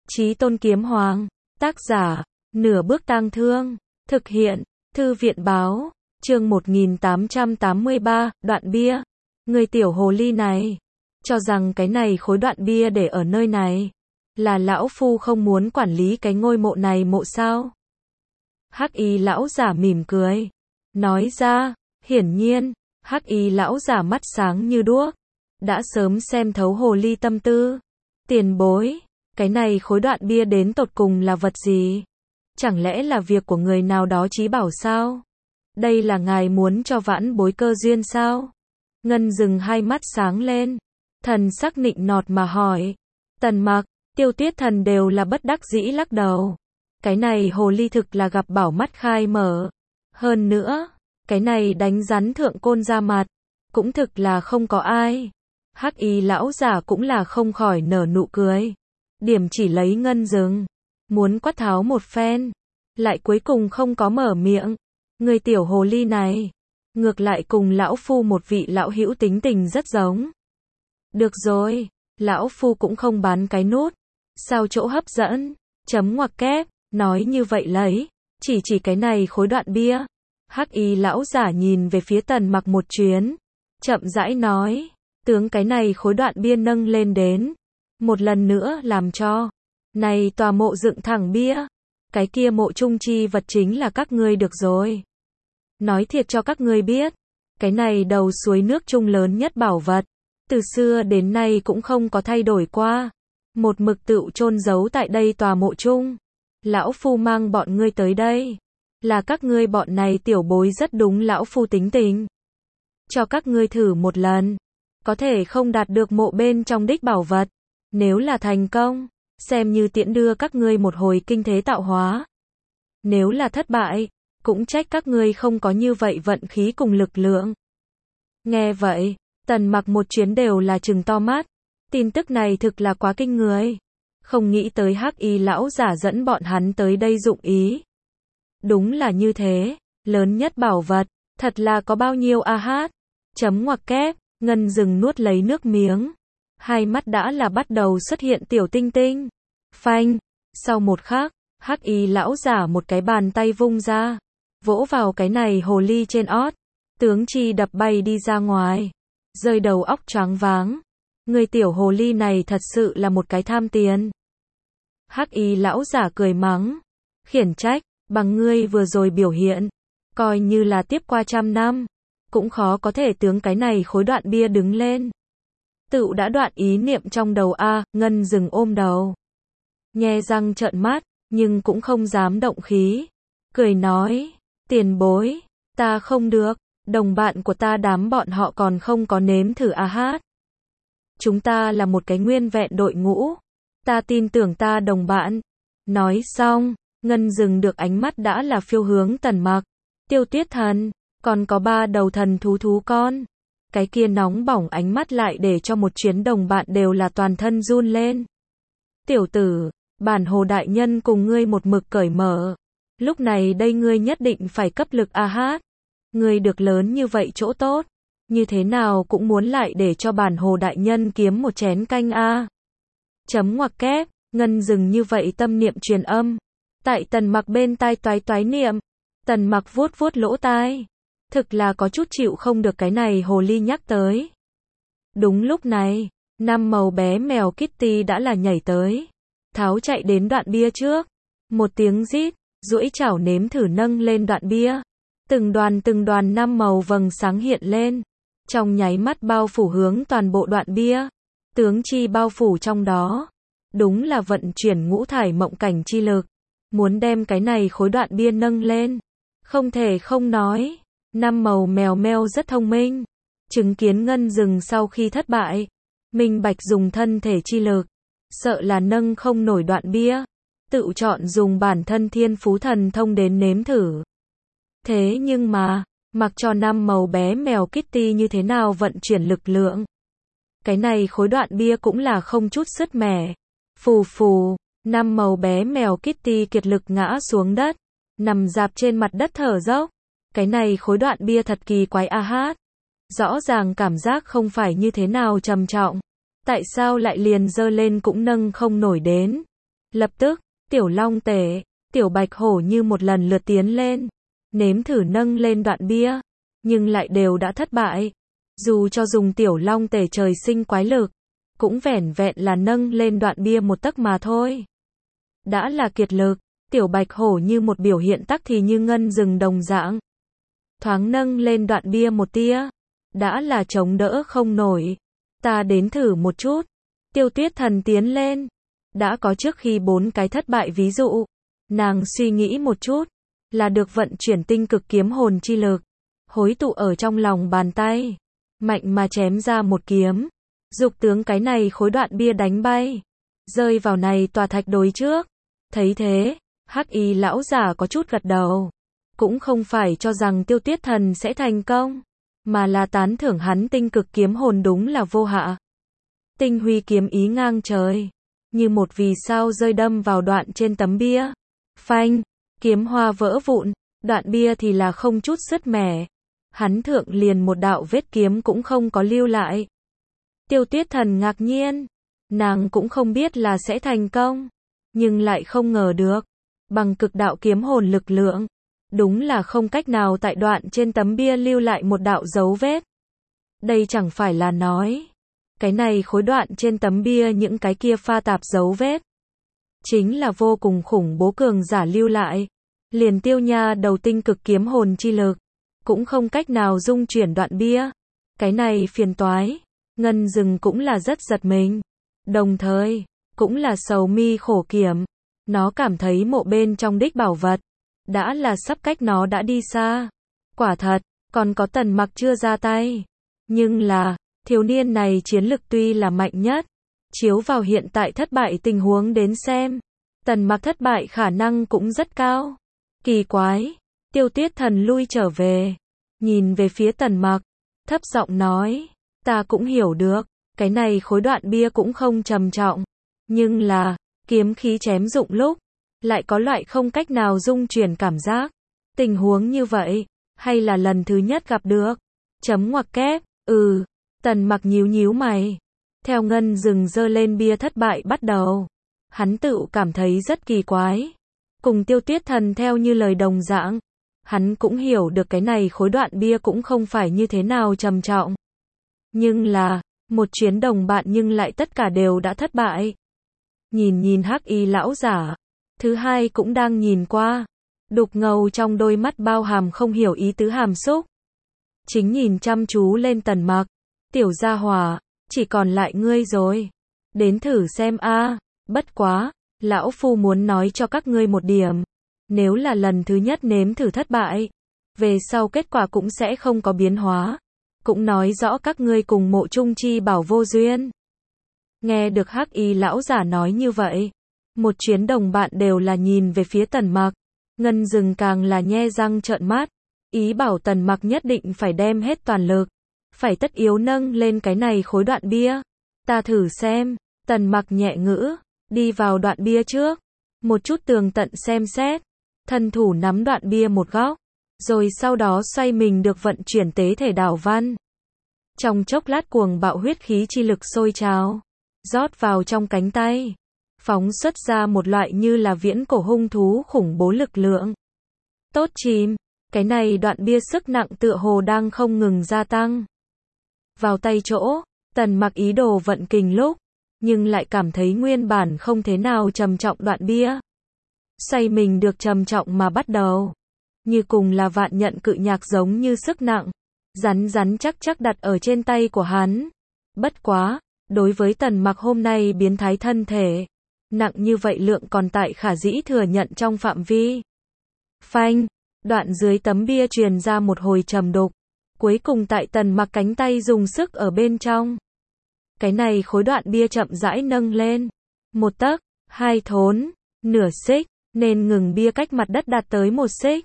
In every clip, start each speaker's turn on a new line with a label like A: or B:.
A: Chí Tôn Kiếm Hoàng. Tác giả, Nửa Bước Tang Thương. Thực hiện, Thư viện Báo. Chương 1883, đoạn bia. Người tiểu hồ ly này, cho rằng cái này khối đoạn bia để ở nơi này, là lão phu không muốn quản lý cái ngôi mộ này mộ sao? Hắc y lão giả mỉm cười, nói ra, hiển nhiên, hắc y lão giả mắt sáng như đuốc, đã sớm xem thấu hồ ly tâm tư. Tiền bối, cái này khối đoạn bia đến tột cùng là vật gì? Chẳng lẽ là việc của người nào đó trí bảo sao? Đây là ngài muốn cho vãn bối cơ duyên sao? Ngân Dừng hai mắt sáng lên, thần sắc nịnh nọt mà hỏi. Tần Mặc, Tiêu Tuyết Thần đều là bất đắc dĩ lắc đầu. Cái này hồ ly thực là gặp bảo mắt khai mở. Hơn nữa, cái này đánh rắn thượng côn ra mặt, cũng thực là không có ai. Hắc y lão giả cũng là không khỏi nở nụ cười. Điểm chỉ lấy Ngân Dừng, muốn quát tháo một phen, lại cuối cùng không có mở miệng. Người tiểu hồ ly này, ngược lại cùng lão phu một vị lão hữu tính tình rất giống. Được rồi, lão phu cũng không bán cái nút. Sao chỗ hấp dẫn, chấm ngoặc kép, nói như vậy lấy, chỉ cái này khối đoạn bia. Hắc y lão giả nhìn về phía Tần Mặc một chuyến, chậm rãi nói, tướng cái này khối đoạn bia nâng lên đến, một lần nữa làm cho này tòa mộ dựng thẳng bia, cái kia mộ trung chi vật chính là các ngươi được rồi. Nói thiệt cho các ngươi biết, cái này đầu suối nước trung lớn nhất bảo vật, từ xưa đến nay cũng không có thay đổi qua, một mực tựu chôn giấu tại đây tòa mộ trung. Lão phu mang bọn ngươi tới đây, là các ngươi bọn này tiểu bối rất đúng lão phu tính tình. Cho các ngươi thử một lần, có thể không đạt được mộ bên trong đích bảo vật, nếu là thành công, xem như tiễn đưa các ngươi một hồi kinh thế tạo hóa. Nếu là thất bại, cũng trách các ngươi không có như vậy vận khí cùng lực lượng. Nghe vậy, Tần Mặc một chuyến đều là trừng to mắt, tin tức này thực là quá kinh người. Không nghĩ tới hắc y lão giả dẫn bọn hắn tới đây dụng ý. Đúng là như thế, lớn nhất bảo vật, thật là có bao nhiêu a hát. Chấm ngoặc kép, Ngân Dừng nuốt lấy nước miếng. Hai mắt đã là bắt đầu xuất hiện tiểu tinh tinh. Phanh, sau một khắc, hắc y lão giả một cái bàn tay vung ra, vỗ vào cái này hồ ly trên ót, tướng chi đập bay đi ra ngoài, rơi đầu óc choáng váng. Người tiểu hồ ly này thật sự là một cái tham tiền. Hắc y lão giả cười mắng, khiển trách, bằng ngươi vừa rồi biểu hiện, coi như là tiếp qua 100 năm, cũng khó có thể tướng cái này khối đoạn bia đứng lên. Tựu đã đoạn ý niệm trong đầu a. Ngân Dừng ôm đầu, nhe răng trợn mắt, nhưng cũng không dám động khí, cười nói, tiền bối, ta không được, đồng bạn của ta đám bọn họ còn không có nếm thử a hát. Chúng ta là một cái nguyên vẹn đội ngũ, ta tin tưởng ta đồng bạn. Nói xong, Ngân Dừng được ánh mắt đã là phiêu hướng Tần Mặc, Tiêu Tuyết Thần, còn có 3 đầu thần thú con. Cái kia nóng bỏng ánh mắt lại để cho một chuyến đồng bạn đều là toàn thân run lên. Tiểu tử, bản hồ đại nhân cùng ngươi một mực cởi mở, lúc này đây ngươi nhất định phải cấp lực a hát. Ngươi được lớn như vậy chỗ tốt, như thế nào cũng muốn lại để cho bản hồ đại nhân kiếm một chén canh a. Chấm ngoặc kép, Ngân Dừng như vậy tâm niệm truyền âm, tại Tần Mặc bên tai toái toái niệm. Tần Mặc vuốt vuốt lỗ tai, thực là có chút chịu không được cái này hồ ly nhắc tới. Đúng lúc này, 5 màu bé mèo Kitty đã là nhảy tới, tháo chạy đến đoạn bia trước, một tiếng rít, duỗi chảo nếm thử nâng lên đoạn bia, từng đoàn 5 màu vầng sáng hiện lên, trong nháy mắt bao phủ hướng toàn bộ đoạn bia, tướng chi bao phủ trong đó, đúng là vận chuyển ngũ thải mộng cảnh chi lực, muốn đem cái này khối đoạn bia nâng lên. Không thể không nói, 5 màu mèo meo rất thông minh, chứng kiến Ngân Dừng sau khi thất bại, minh bạch dùng thân thể chi lực, sợ là nâng không nổi đoạn bia, tự chọn dùng bản thân thiên phú thần thông đến nếm thử. Thế nhưng mà, mặc cho 5 màu bé mèo Kitty như thế nào vận chuyển lực lượng, cái này khối đoạn bia cũng là không chút sứt mẻ. Phù phù, 5 màu bé mèo Kitty kiệt lực ngã xuống đất, nằm dạp trên mặt đất thở dốc. Cái này khối đoạn bia thật kỳ quái a hát. Rõ ràng cảm giác không phải như thế nào trầm trọng, tại sao lại liền dơ lên cũng nâng không nổi đến. Lập tức, tiểu long tể, tiểu bạch hổ như một lần lượt tiến lên, nếm thử nâng lên đoạn bia, nhưng lại đều đã thất bại. Dù cho dùng tiểu long tể trời sinh quái lực, cũng vẻn vẹn là nâng lên đoạn bia một tấc mà thôi. Đã là kiệt lực, tiểu bạch hổ như một biểu hiện tắc thì như ngân rừng đồng dạng. Thoáng nâng lên đoạn bia một tia, đã là chống đỡ không nổi. Ta đến thử một chút. Tiêu Tuyết Thần tiến lên. Đã có trước khi 4 cái thất bại ví dụ. Nàng suy nghĩ một chút, là được vận chuyển tinh cực kiếm hồn chi lực, hối tụ ở trong lòng bàn tay, mạnh mà chém ra một kiếm, dục tướng cái này khối đoạn bia đánh bay, rơi vào này tòa thạch đối trước. Thấy thế, Hắc Y lão giả có chút gật đầu, cũng không phải cho rằng Tiêu Tuyết Thần sẽ thành công, mà là tán thưởng hắn tinh cực kiếm hồn đúng là vô hạ. Tinh huy kiếm ý ngang trời, như một vì sao rơi đâm vào đoạn trên tấm bia. Phanh, kiếm hoa vỡ vụn, đoạn bia thì là không chút sứt mẻ. Hắn thượng liền một đạo vết kiếm cũng không có lưu lại. Tiêu Tuyết Thần ngạc nhiên, nàng cũng không biết là sẽ thành công, nhưng lại không ngờ được, bằng cực đạo kiếm hồn lực lượng, đúng là không cách nào tại đoạn trên tấm bia lưu lại một đạo dấu vết. Đây chẳng phải là nói, cái này khối đoạn trên tấm bia những cái kia pha tạp dấu vết, chính là vô cùng khủng bố cường giả lưu lại. Liền Tiêu Nha đầu tinh cực kiếm hồn chi lực, cũng không cách nào dung chuyển đoạn bia. Cái này phiền toái. Ngân Dừng cũng là rất giật mình. Đồng thời, cũng là sầu mi khổ kiểm. Nó cảm thấy mộ bên trong đích bảo vật, đã là sắp cách nó đã đi xa. Quả thật, còn có Tần Mặc chưa ra tay. Nhưng là, thiếu niên này chiến lực tuy là mạnh nhất, chiếu vào hiện tại thất bại tình huống đến xem, Tần Mặc thất bại khả năng cũng rất cao. Kỳ quái, Tiêu Tuyết Thần lui trở về, nhìn về phía Tần Mặc, thấp giọng nói, ta cũng hiểu được, cái này khối đoạn bia cũng không trầm trọng, nhưng là, kiếm khí chém dụng lúc, lại có loại không cách nào dung chuyển cảm giác. Tình huống như vậy, hay là lần thứ nhất gặp được? Chấm ngoặc kép, Tần Mặc nhíu nhíu mày. Theo Ngân Dừng giơ lên bia thất bại bắt đầu, hắn tự cảm thấy rất kỳ quái. Cùng Tiêu Tuyết Thần theo như lời đồng dạng, hắn cũng hiểu được cái này khối đoạn bia cũng không phải như thế nào trầm trọng. Nhưng là, một chuyến đồng bạn nhưng lại tất cả đều đã thất bại. Nhìn Hắc Y lão giả, thứ hai cũng đang nhìn qua, đục ngầu trong đôi mắt bao hàm không hiểu ý tứ hàm xúc. Chính nhìn chăm chú lên Tần Mặc, tiểu gia hỏa, chỉ còn lại ngươi rồi. Đến thử xem a, bất quá, lão phu muốn nói cho các ngươi một điểm. Nếu là lần thứ nhất nếm thử thất bại, về sau kết quả cũng sẽ không có biến hóa. Cũng nói rõ các ngươi cùng Mộ Trung Chi Bảo vô duyên. Nghe được Hắc Y lão giả nói như vậy, một chuyến đồng bạn đều là nhìn về phía Tần Mặc. Ngân Dừng càng là nhe răng trợn mắt, ý bảo Tần Mặc nhất định phải đem hết toàn lực, phải tất yếu nâng lên cái này khối đoạn bia. Ta thử xem. Tần Mặc nhẹ ngữ, đi vào đoạn bia trước, một chút tường tận xem xét, thân thủ nắm đoạn bia một góc, rồi sau đó xoay mình được vận chuyển tế thể đảo văn. Trong chốc lát cuồng bạo huyết khí chi lực sôi trào, rót vào trong cánh tay, phóng xuất ra một loại như là viễn cổ hung thú khủng bố lực lượng. Tốt chìm, cái này đoạn bia sức nặng tựa hồ đang không ngừng gia tăng. Vào tay chỗ, Tần Mặc ý đồ vận kình lúc, nhưng lại cảm thấy nguyên bản không thế nào trầm trọng đoạn bia. Xoay mình được trầm trọng mà bắt đầu. Như cùng là vạn nhận cự nhạc giống như sức nặng. Rắn chắc đặt ở trên tay của hắn. Bất quá, đối với Tần Mặc hôm nay biến thái thân thể, nặng như vậy lượng còn tại khả dĩ thừa nhận trong phạm vi. Phanh, đoạn dưới tấm bia truyền ra một hồi trầm đục. Cuối cùng tại Tần Mặc cánh tay dùng sức ở bên trong. Cái này khối đoạn bia chậm rãi nâng lên. 1 tấc, 2 thốn, nửa xích, nên ngừng bia cách mặt đất đạt tới 1 xích.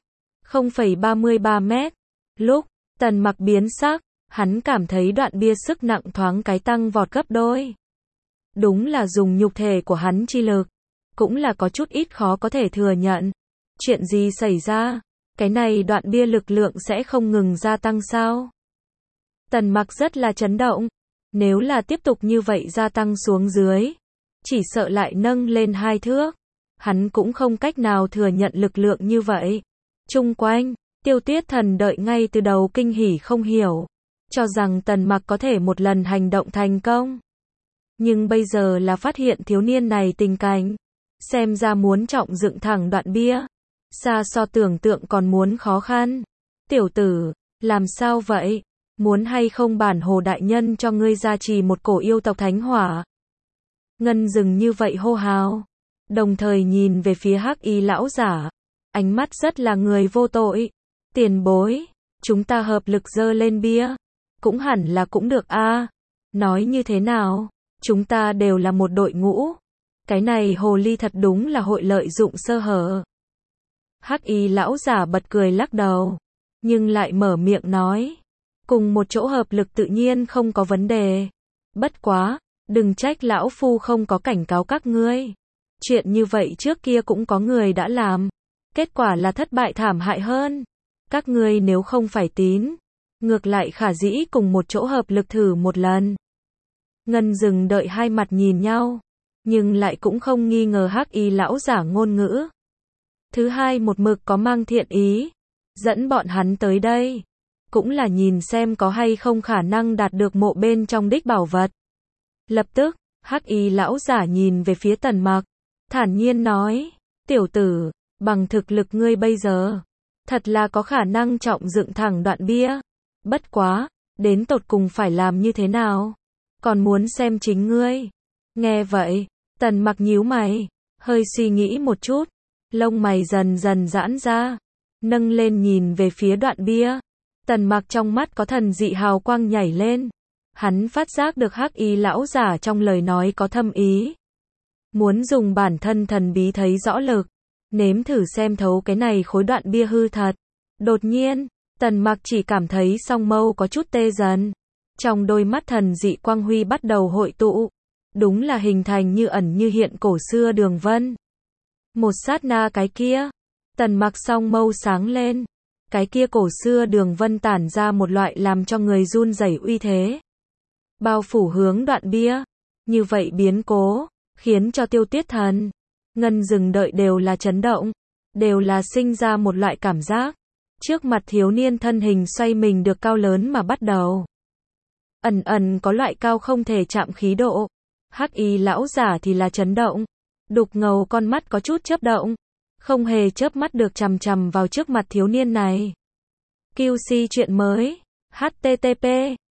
A: 0,33 mét. Lúc, Tần Mặc biến sắc, hắn cảm thấy đoạn bia sức nặng thoáng cái tăng vọt gấp đôi. Đúng là dùng nhục thể của hắn chi lực, cũng là có chút ít khó có thể thừa nhận. Chuyện gì xảy ra? Cái này đoạn bia lực lượng sẽ không ngừng gia tăng sao? Tần Mặc rất là chấn động. Nếu là tiếp tục như vậy gia tăng xuống dưới, chỉ sợ lại nâng lên 2 thước. Hắn cũng không cách nào thừa nhận lực lượng như vậy. Chung quanh, Tiêu Tuyết Thần đợi ngay từ đầu kinh hỉ không hiểu, cho rằng Tần Mặc có thể một lần hành động thành công. Nhưng bây giờ là phát hiện thiếu niên này tình cảnh, xem ra muốn trọng dựng thẳng đoạn bia, xa so tưởng tượng còn muốn khó khăn. Tiểu tử, làm sao vậy? Muốn hay không bản hồ đại nhân cho ngươi gia trì một cổ yêu tộc thánh hỏa? Ngân Dừng như vậy hô hào, đồng thời nhìn về phía Hắc Y lão giả, ánh mắt rất là người vô tội. Tiền bối, chúng ta hợp lực dơ lên bia, cũng hẳn là cũng được a. Nói như thế nào, chúng ta đều là một đội ngũ. Cái này hồ ly thật đúng là hội lợi dụng sơ hở. Hắc Y lão giả bật cười lắc đầu, nhưng lại mở miệng nói, cùng một chỗ hợp lực tự nhiên không có vấn đề. Bất quá, đừng trách lão phu không có cảnh cáo các ngươi. Chuyện như vậy trước kia cũng có người đã làm, kết quả là thất bại thảm hại hơn. Các ngươi nếu không phải tín, ngược lại khả dĩ cùng một chỗ hợp lực thử một lần. Ngân Dừng đợi hai mặt nhìn nhau, nhưng lại cũng không nghi ngờ Hắc Y lão giả ngôn ngữ. Thứ hai một mực có mang thiện ý, dẫn bọn hắn tới đây, cũng là nhìn xem có hay không khả năng đạt được mộ bên trong đích bảo vật. Lập tức, Hắc Y lão giả nhìn về phía Tần Mặc, thản nhiên nói, tiểu tử, bằng thực lực ngươi bây giờ, thật là có khả năng trọng dựng thẳng đoạn bia. Bất quá, đến tột cùng phải làm như thế nào, còn muốn xem chính ngươi. Nghe vậy, Tần Mặc nhíu mày, hơi suy nghĩ một chút, lông mày dần dần giãn ra, nâng lên nhìn về phía đoạn bia. Tần Mặc trong mắt có thần dị hào quang nhảy lên. Hắn phát giác được Hắc Y lão giả trong lời nói có thâm ý. Muốn dùng bản thân thần bí thấy rõ lực, nếm thử xem thấu cái này khối đoạn bia hư thật. Đột nhiên, Tần Mặc chỉ cảm thấy song mâu có chút tê dần. Trong đôi mắt thần dị quang huy bắt đầu hội tụ. Đúng là hình thành như ẩn như hiện cổ xưa đường vân. Một sát na cái kia, Tần Mặc song mâu sáng lên. Cái kia cổ xưa đường vân tản ra một loại làm cho người run rẩy uy thế, bao phủ hướng đoạn bia. Như vậy biến cố, khiến cho Tiêu Tuyết Thần, Ngân Dừng đợi đều là chấn động, đều là sinh ra một loại cảm giác. Trước mặt thiếu niên thân hình xoay mình được cao lớn mà bắt đầu. Ẩn ẩn có loại cao không thể chạm khí độ. Hắc Y lão giả thì là chấn động, đục ngầu con mắt có chút chớp động, không hề chớp mắt được chằm chằm vào trước mặt thiếu niên này. QC chuyện mới, http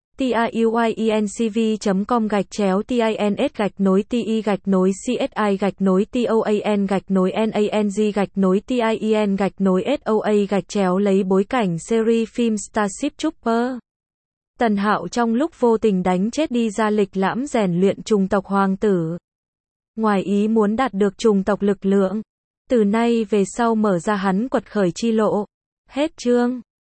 A: tiuyenCV.com/TINS-TOAN-NANG-TIEN-SOA lấy bối cảnh series phim Starship Trooper. Tần Hạo trong lúc vô tình đánh chết đi ra lịch lãm rèn luyện trùng tộc hoàng tử. Ngoài ý muốn đạt được trùng tộc lực lượng. Từ nay về sau mở ra hắn quật khởi chi lộ. Hết chương.